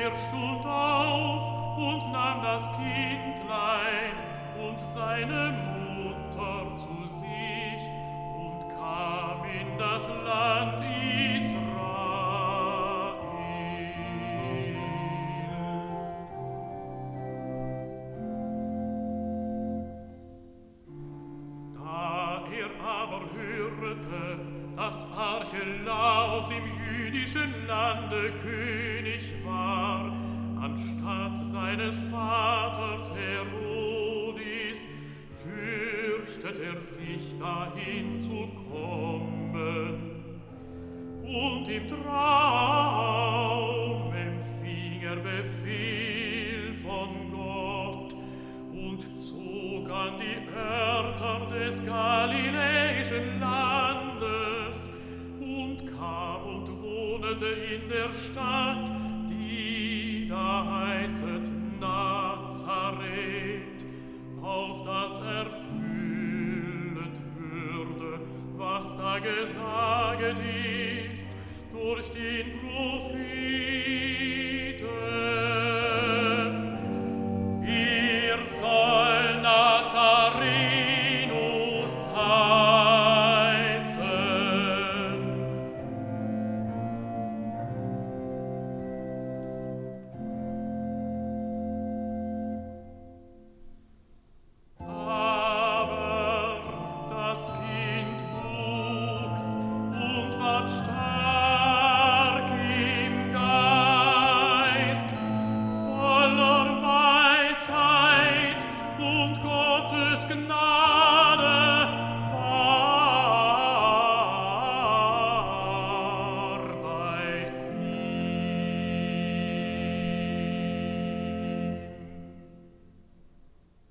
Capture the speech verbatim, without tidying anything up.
Er stund auf und nahm das Kindlein und seine Mutter zu sich und kam in das Land Israel. Da er aber hörte, dass Archelaus im jüdischen Lande König war, anstatt seines Vaters Herodis, fürchtet er sich, dahin zu kommen. Und im Traum empfing er Befehl von Gott und zog an die Örter des galiläischen Landes und kam und wohnete in der Stadt, die da heißet Nazareth, auf das erfüllet würde, was da gesaget ist durch den Propheten.